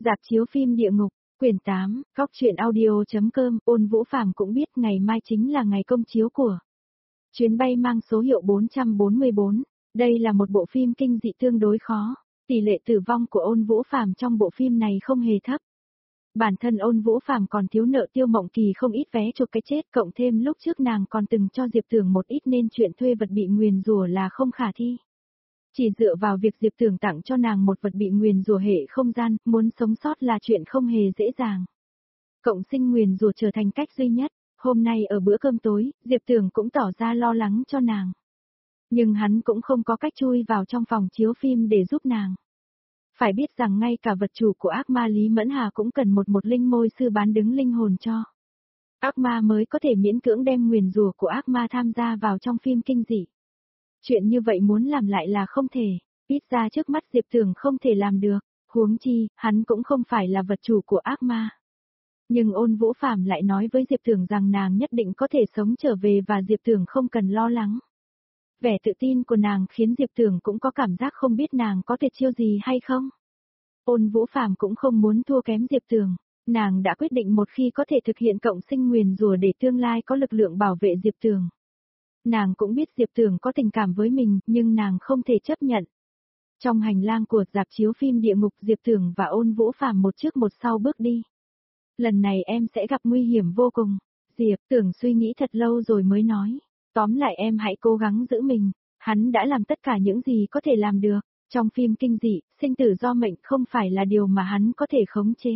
Rạp chiếu phim Địa Ngục, quyển 8, góc truyện audio.com. Ôn Vũ Phàm cũng biết ngày mai chính là ngày công chiếu của chuyến bay mang số hiệu 444. Đây là một bộ phim kinh dị tương đối khó. Tỷ lệ tử vong của Ôn Vũ Phàm trong bộ phim này không hề thấp. Bản thân Ôn Vũ Phàm còn thiếu nợ Tiêu Mộng Kỳ không ít vé chụp cái chết, cộng thêm lúc trước nàng còn từng cho Diệp Tưởng một ít nên chuyện thuê vật bị nguyền rủa là không khả thi. Chỉ dựa vào việc Diệp Tưởng tặng cho nàng một vật bị nguyền rủa hệ không gian, muốn sống sót là chuyện không hề dễ dàng. Cộng sinh nguyền rủa trở thành cách duy nhất. Hôm nay ở bữa cơm tối, Diệp Tưởng cũng tỏ ra lo lắng cho nàng. Nhưng hắn cũng không có cách chui vào trong phòng chiếu phim để giúp nàng. Phải biết rằng ngay cả vật chủ của ác ma Lý Mẫn Hà cũng cần một linh môi sư bán đứng linh hồn cho. Ác ma mới có thể miễn cưỡng đem nguyền rủa của ác ma tham gia vào trong phim kinh dị. Chuyện như vậy muốn làm lại là không thể, ít ra trước mắt Diệp Tưởng không thể làm được, huống chi, hắn cũng không phải là vật chủ của ác ma. Nhưng Ôn Vũ Phàm lại nói với Diệp Tưởng rằng nàng nhất định có thể sống trở về và Diệp Tưởng không cần lo lắng. Vẻ tự tin của nàng khiến Diệp Tưởng cũng có cảm giác không biết nàng có tuyệt chiêu gì hay không. Ôn Vũ Phàm cũng không muốn thua kém Diệp Tưởng, nàng đã quyết định một khi có thể thực hiện cộng sinh nguyền rủa để tương lai có lực lượng bảo vệ Diệp Tưởng. Nàng cũng biết Diệp Tưởng có tình cảm với mình, nhưng nàng không thể chấp nhận. Trong hành lang của rạp chiếu phim Địa Ngục, Diệp Tưởng và Ôn Vũ Phàm một trước một sau bước đi. Lần này em sẽ gặp nguy hiểm vô cùng. Diệp Tưởng suy nghĩ thật lâu rồi mới nói. Tóm lại em hãy cố gắng giữ mình. Hắn đã làm tất cả những gì có thể làm được. Trong phim kinh dị, sinh tử do mệnh không phải là điều mà hắn có thể khống chế.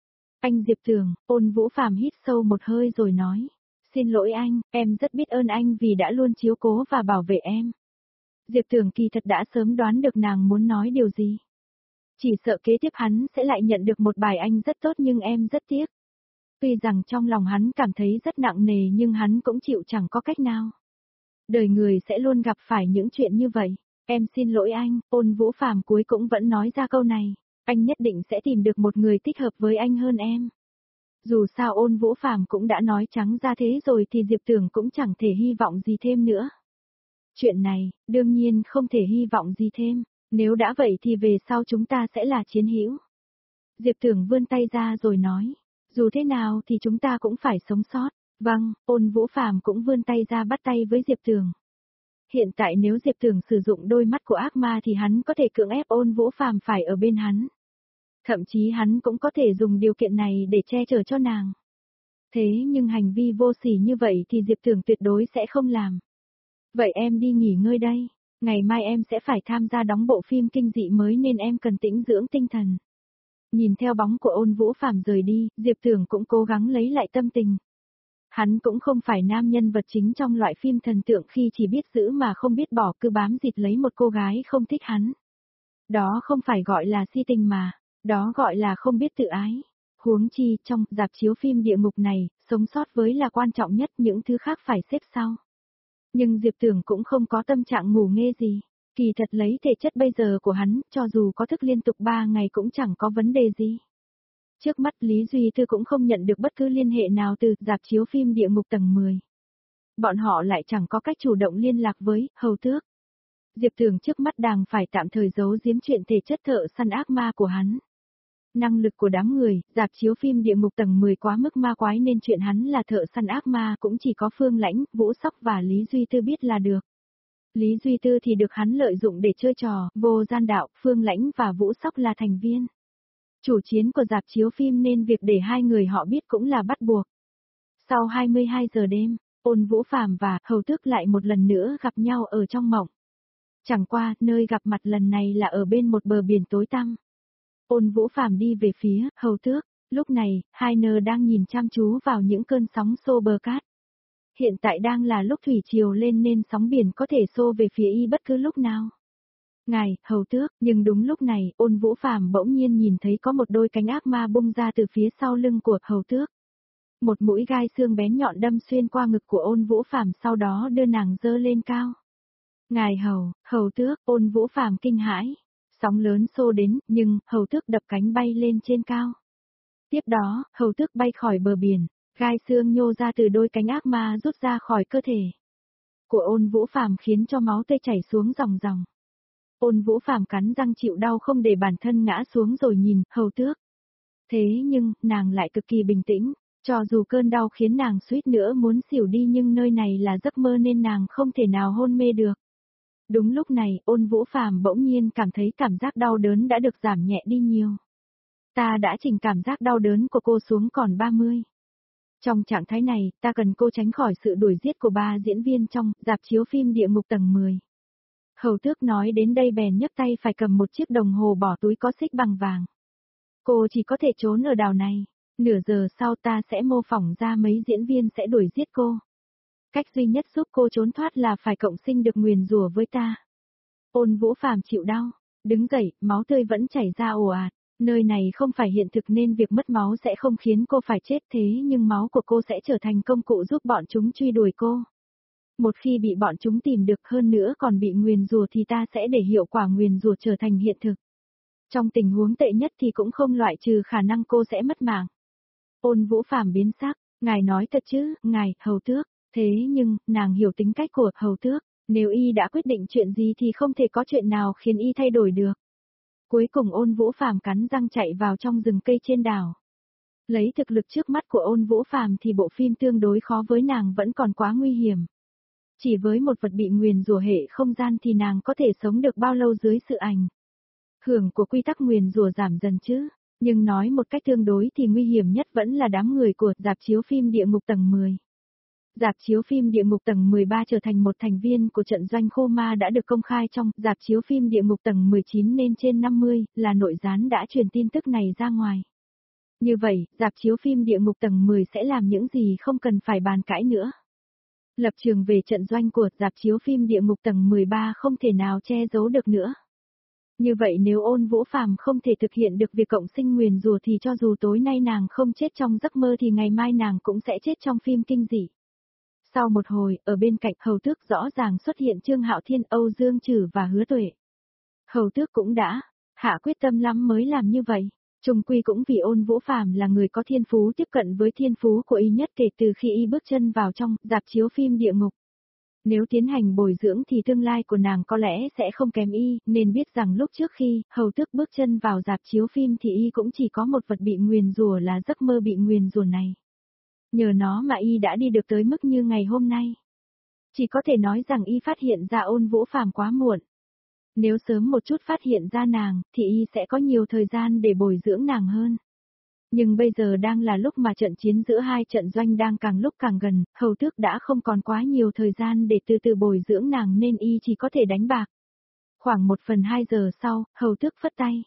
Anh Diệp Tưởng, Ôn Vũ Phàm hít sâu một hơi rồi nói. Xin lỗi anh, em rất biết ơn anh vì đã luôn chiếu cố và bảo vệ em. Diệp Tưởng kỳ thật đã sớm đoán được nàng muốn nói điều gì. Chỉ sợ kế tiếp hắn sẽ lại nhận được một bài anh rất tốt nhưng em rất tiếc. Tuy rằng trong lòng hắn cảm thấy rất nặng nề nhưng hắn cũng chịu chẳng có cách nào. Đời người sẽ luôn gặp phải những chuyện như vậy. Em xin lỗi anh, Ôn Vũ Phàm cuối cũng vẫn nói ra câu này. Anh nhất định sẽ tìm được một người thích hợp với anh hơn em. Dù sao Ôn Vũ Phàm cũng đã nói trắng ra thế rồi thì Diệp Tưởng cũng chẳng thể hy vọng gì thêm nữa. Chuyện này, đương nhiên không thể hy vọng gì thêm, nếu đã vậy thì về sau chúng ta sẽ là chiến hữu. Diệp Tưởng vươn tay ra rồi nói, dù thế nào thì chúng ta cũng phải sống sót. Vâng, Ôn Vũ Phàm cũng vươn tay ra bắt tay với Diệp Tưởng. Hiện tại nếu Diệp Tưởng sử dụng đôi mắt của ác ma thì hắn có thể cưỡng ép Ôn Vũ Phàm phải ở bên hắn. Thậm chí hắn cũng có thể dùng điều kiện này để che chở cho nàng. Thế nhưng hành vi vô sỉ như vậy thì Diệp Tưởng tuyệt đối sẽ không làm. Vậy em đi nghỉ ngơi đây, ngày mai em sẽ phải tham gia đóng bộ phim kinh dị mới nên em cần tĩnh dưỡng tinh thần. Nhìn theo bóng của Ôn Vũ Phàm rời đi, Diệp Tưởng cũng cố gắng lấy lại tâm tình. Hắn cũng không phải nam nhân vật chính trong loại phim thần tượng khi chỉ biết giữ mà không biết bỏ, cứ bám dịt lấy một cô gái không thích hắn. Đó không phải gọi là si tình mà, đó gọi là không biết tự ái. Huống chi, trong rạp chiếu phim Địa Ngục này, sống sót với là quan trọng nhất, những thứ khác phải xếp sau. Nhưng Diệp Tưởng cũng không có tâm trạng ngủ nghê gì. Kỳ thật lấy thể chất bây giờ của hắn, cho dù có thức liên tục 3 ngày cũng chẳng có vấn đề gì. Trước mắt Lý Duy Tư cũng không nhận được bất cứ liên hệ nào từ rạp chiếu phim Địa Ngục tầng 10. Bọn họ lại chẳng có cách chủ động liên lạc với Hầu Tước. Diệp Tưởng trước mắt đang phải tạm thời giấu giếm chuyện thể chất thợ săn ác ma của hắn. Năng lực của đám người, rạp chiếu phim Địa Ngục tầng 10 quá mức ma quái nên chuyện hắn là thợ săn ác ma cũng chỉ có Phương Lãnh, Vũ Sóc và Lý Duy Tư biết là được. Lý Duy Tư thì được hắn lợi dụng để chơi trò, vô gian đạo, Phương Lãnh và Vũ Sóc là thành viên chủ chiến của rạp chiếu phim nên việc để hai người họ biết cũng là bắt buộc. Sau 22 giờ đêm, Ôn Vũ Phàm và Hầu Tước lại một lần nữa gặp nhau ở trong mộng. Chẳng qua, nơi gặp mặt lần này là ở bên một bờ biển tối tăm. Ôn Vũ Phàm đi về phía Hầu Tước, lúc này, hai nơ đang nhìn chăm chú vào những cơn sóng xô bờ cát. Hiện tại đang là lúc thủy triều lên nên sóng biển có thể xô về phía y bất cứ lúc nào. Ngài, Hầu Tước, nhưng đúng lúc này, Ôn Vũ Phàm bỗng nhiên nhìn thấy có một đôi cánh ác ma bung ra từ phía sau lưng của Hầu Tước. Một mũi gai xương bén nhọn đâm xuyên qua ngực của Ôn Vũ Phàm sau đó đưa nàng dơ lên cao. Ngài Hầu Tước, Ôn Vũ Phàm kinh hãi. Sóng lớn xô đến, nhưng, Hầu Tước đập cánh bay lên trên cao. Tiếp đó, Hầu Tước bay khỏi bờ biển, gai xương nhô ra từ đôi cánh ác ma rút ra khỏi cơ thể của Ôn Vũ Phàm khiến cho máu tươi chảy xuống ròng ròng. Ôn Vũ Phàm cắn răng chịu đau không để bản thân ngã xuống rồi nhìn Hầu Tước. Thế nhưng, nàng lại cực kỳ bình tĩnh, cho dù cơn đau khiến nàng suýt nữa muốn xỉu đi nhưng nơi này là giấc mơ nên nàng không thể nào hôn mê được. Đúng lúc này, Ôn Vũ Phàm bỗng nhiên cảm thấy cảm giác đau đớn đã được giảm nhẹ đi nhiều. Ta đã chỉnh cảm giác đau đớn của cô xuống còn 30. Trong trạng thái này, ta cần cô tránh khỏi sự đuổi giết của 3 diễn viên trong rạp chiếu phim Địa Ngục tầng 10. Hầu Tước nói đến đây bèn nhấc tay phải cầm một chiếc đồng hồ bỏ túi có xích bằng vàng. Cô chỉ có thể trốn ở đảo này, nửa giờ sau ta sẽ mô phỏng ra mấy diễn viên sẽ đuổi giết cô. Cách duy nhất giúp cô trốn thoát là phải cộng sinh được nguyền rủa với ta. Ôn Vũ Phàm chịu đau, đứng dậy, máu tươi vẫn chảy ra ồ ạt. Nơi này không phải hiện thực nên việc mất máu sẽ không khiến cô phải chết thế nhưng máu của cô sẽ trở thành công cụ giúp bọn chúng truy đuổi cô. Một khi bị bọn chúng tìm được hơn nữa còn bị nguyền rủa thì ta sẽ để hiệu quả nguyền rủa trở thành hiện thực. Trong tình huống tệ nhất thì cũng không loại trừ khả năng cô sẽ mất mạng. Ôn Vũ Phàm biến sắc, ngài nói thật chứ, ngài, Hầu Tước, thế nhưng, nàng hiểu tính cách của Hầu Tước, nếu y đã quyết định chuyện gì thì không thể có chuyện nào khiến y thay đổi được. Cuối cùng Ôn Vũ Phàm cắn răng chạy vào trong rừng cây trên đảo. Lấy thực lực trước mắt của Ôn Vũ Phàm thì bộ phim tương đối khó với nàng vẫn còn quá nguy hiểm. Chỉ với một vật bị nguyền rủa hệ không gian thì nàng có thể sống được bao lâu dưới sự ảnh hưởng của quy tắc nguyền rủa giảm dần chứ, nhưng nói một cách tương đối thì nguy hiểm nhất vẫn là đám người của rạp chiếu phim Địa Ngục tầng 10. Rạp chiếu phim Địa Ngục tầng 13 trở thành một thành viên của trận doanh Khô Ma đã được công khai trong rạp chiếu phim Địa Ngục tầng 19 nên trên 50 là nội gián đã truyền tin tức này ra ngoài. Như vậy, rạp chiếu phim Địa Ngục tầng 10 sẽ làm những gì không cần phải bàn cãi nữa. Lập trường về trận doanh của rạp chiếu phim Địa Ngục tầng 13 không thể nào che giấu được nữa. Như vậy nếu Ôn Vũ Phàm không thể thực hiện được việc cộng sinh nguyền rủa thì cho dù tối nay nàng không chết trong giấc mơ thì ngày mai nàng cũng sẽ chết trong phim kinh dị. Sau một hồi, ở bên cạnh Hầu Tước rõ ràng xuất hiện Trương Hạo Thiên, Âu Dương Trử và Hứa Tuệ. Hầu Tước cũng đã hạ quyết tâm lắm mới làm như vậy. Chung quy cũng vì Ôn Vũ Phàm là người có thiên phú tiếp cận với thiên phú của y nhất kể từ khi y bước chân vào trong rạp chiếu phim Địa Ngục. Nếu tiến hành bồi dưỡng thì tương lai của nàng có lẽ sẽ không kém y, nên biết rằng lúc trước khi Hầu Tước bước chân vào rạp chiếu phim thì y cũng chỉ có một vật bị nguyền rủa là giấc mơ bị nguyền rủa này. Nhờ nó mà y đã đi được tới mức như ngày hôm nay. Chỉ có thể nói rằng y phát hiện ra Ôn Vũ Phàm quá muộn. Nếu sớm một chút phát hiện ra nàng, thì y sẽ có nhiều thời gian để bồi dưỡng nàng hơn. Nhưng bây giờ đang là lúc mà trận chiến giữa hai trận doanh đang càng lúc càng gần, Hầu Tước đã không còn quá nhiều thời gian để từ từ bồi dưỡng nàng nên y chỉ có thể đánh bạc. Khoảng 1/2 giờ sau, Hầu Tước phất tay.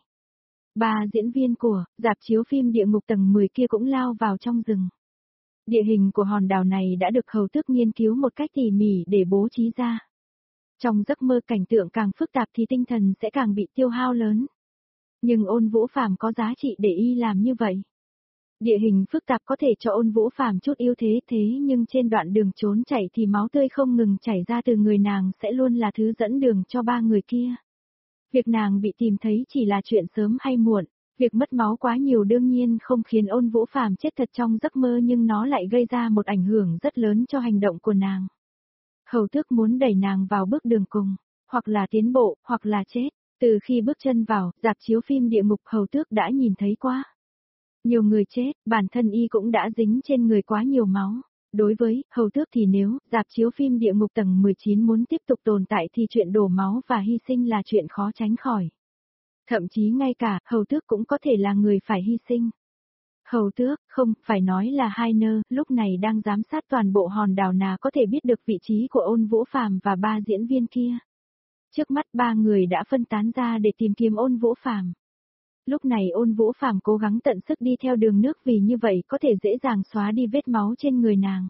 3 diễn viên của rạp chiếu phim Địa Ngục tầng 10 kia cũng lao vào trong rừng. Địa hình của hòn đảo này đã được Hầu Tước nghiên cứu một cách tỉ mỉ để bố trí ra. Trong giấc mơ cảnh tượng càng phức tạp thì tinh thần sẽ càng bị tiêu hao lớn. Nhưng Ôn Vũ Phàm có giá trị để y làm như vậy. Địa hình phức tạp có thể cho Ôn Vũ Phàm chút ưu thế nhưng trên đoạn đường trốn chạy thì máu tươi không ngừng chảy ra từ người nàng sẽ luôn là thứ dẫn đường cho 3 người kia. Việc nàng bị tìm thấy chỉ là chuyện sớm hay muộn, việc mất máu quá nhiều đương nhiên không khiến Ôn Vũ Phàm chết thật trong giấc mơ nhưng nó lại gây ra một ảnh hưởng rất lớn cho hành động của nàng. Hầu Tước muốn đẩy nàng vào bước đường cùng, hoặc là tiến bộ, hoặc là chết. Từ khi bước chân vào, rạp chiếu phim Địa Ngục Hầu Tước đã nhìn thấy quá nhiều người chết, bản thân y cũng đã dính trên người quá nhiều máu. Đối với Hầu Tước thì nếu rạp chiếu phim Địa Ngục tầng 19 muốn tiếp tục tồn tại thì chuyện đổ máu và hy sinh là chuyện khó tránh khỏi. Thậm chí ngay cả Hầu Tước cũng có thể là người phải hy sinh. Hầu Tước, không, phải nói là Hainer, lúc này đang giám sát toàn bộ hòn đảo nào có thể biết được vị trí của Ôn Vũ Phàm và 3 diễn viên kia. Trước mắt 3 người đã phân tán ra để tìm kiếm Ôn Vũ Phàm. Lúc này Ôn Vũ Phàm cố gắng tận sức đi theo đường nước vì như vậy có thể dễ dàng xóa đi vết máu trên người nàng.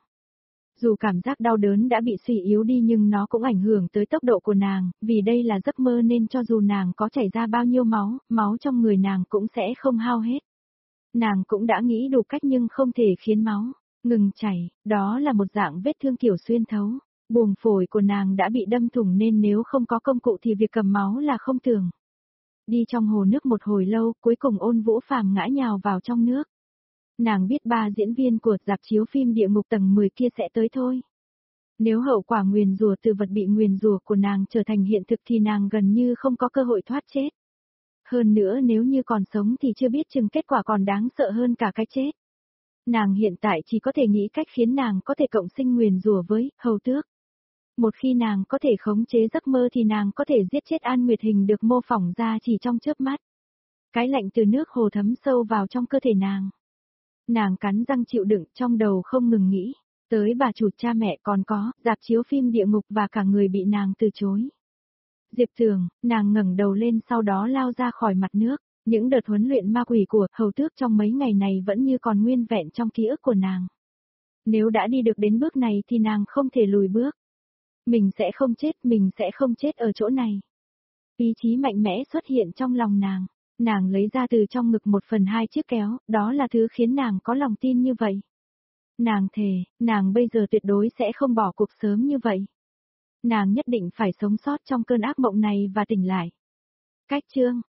Dù cảm giác đau đớn đã bị suy yếu đi nhưng nó cũng ảnh hưởng tới tốc độ của nàng, vì đây là giấc mơ nên cho dù nàng có chảy ra bao nhiêu máu, máu trong người nàng cũng sẽ không hao hết. Nàng cũng đã nghĩ đủ cách nhưng không thể khiến máu ngừng chảy, đó là một dạng vết thương kiểu xuyên thấu. Buồng phổi của nàng đã bị đâm thủng nên nếu không có công cụ thì việc cầm máu là không tưởng. Đi trong hồ nước một hồi lâu, cuối cùng Ôn Vũ Phàm ngã nhào vào trong nước. Nàng biết 3 diễn viên của rạp chiếu phim Địa Ngục tầng 10 kia sẽ tới thôi. Nếu hậu quả nguyền rủa từ vật bị nguyền rủa của nàng trở thành hiện thực thì nàng gần như không có cơ hội thoát chết. Hơn nữa nếu như còn sống thì chưa biết chừng kết quả còn đáng sợ hơn cả cái chết. Nàng hiện tại chỉ có thể nghĩ cách khiến nàng có thể cộng sinh nguyền rủa với Hầu Tước. Một khi nàng có thể khống chế giấc mơ thì nàng có thể giết chết An Nguyệt Hình được mô phỏng ra chỉ trong chớp mắt. Cái lạnh từ nước hồ thấm sâu vào trong cơ thể nàng. Nàng cắn răng chịu đựng, trong đầu không ngừng nghĩ, tới bà chủ cha mẹ còn có, rạp chiếu phim địa ngục và cả người bị nàng từ chối. Diệp Thường, nàng ngẩng đầu lên sau đó lao ra khỏi mặt nước, những đợt huấn luyện ma quỷ của Hầu Tước trong mấy ngày này vẫn như còn nguyên vẹn trong ký ức của nàng. Nếu đã đi được đến bước này thì nàng không thể lùi bước. Mình sẽ không chết ở chỗ này. Ý chí mạnh mẽ xuất hiện trong lòng nàng. Nàng lấy ra từ trong ngực 1/2 chiếc kéo, đó là thứ khiến nàng có lòng tin như vậy. Nàng thề, nàng bây giờ tuyệt đối sẽ không bỏ cuộc sớm như vậy. Nàng nhất định phải sống sót trong cơn ác mộng này và tỉnh lại. Cách chương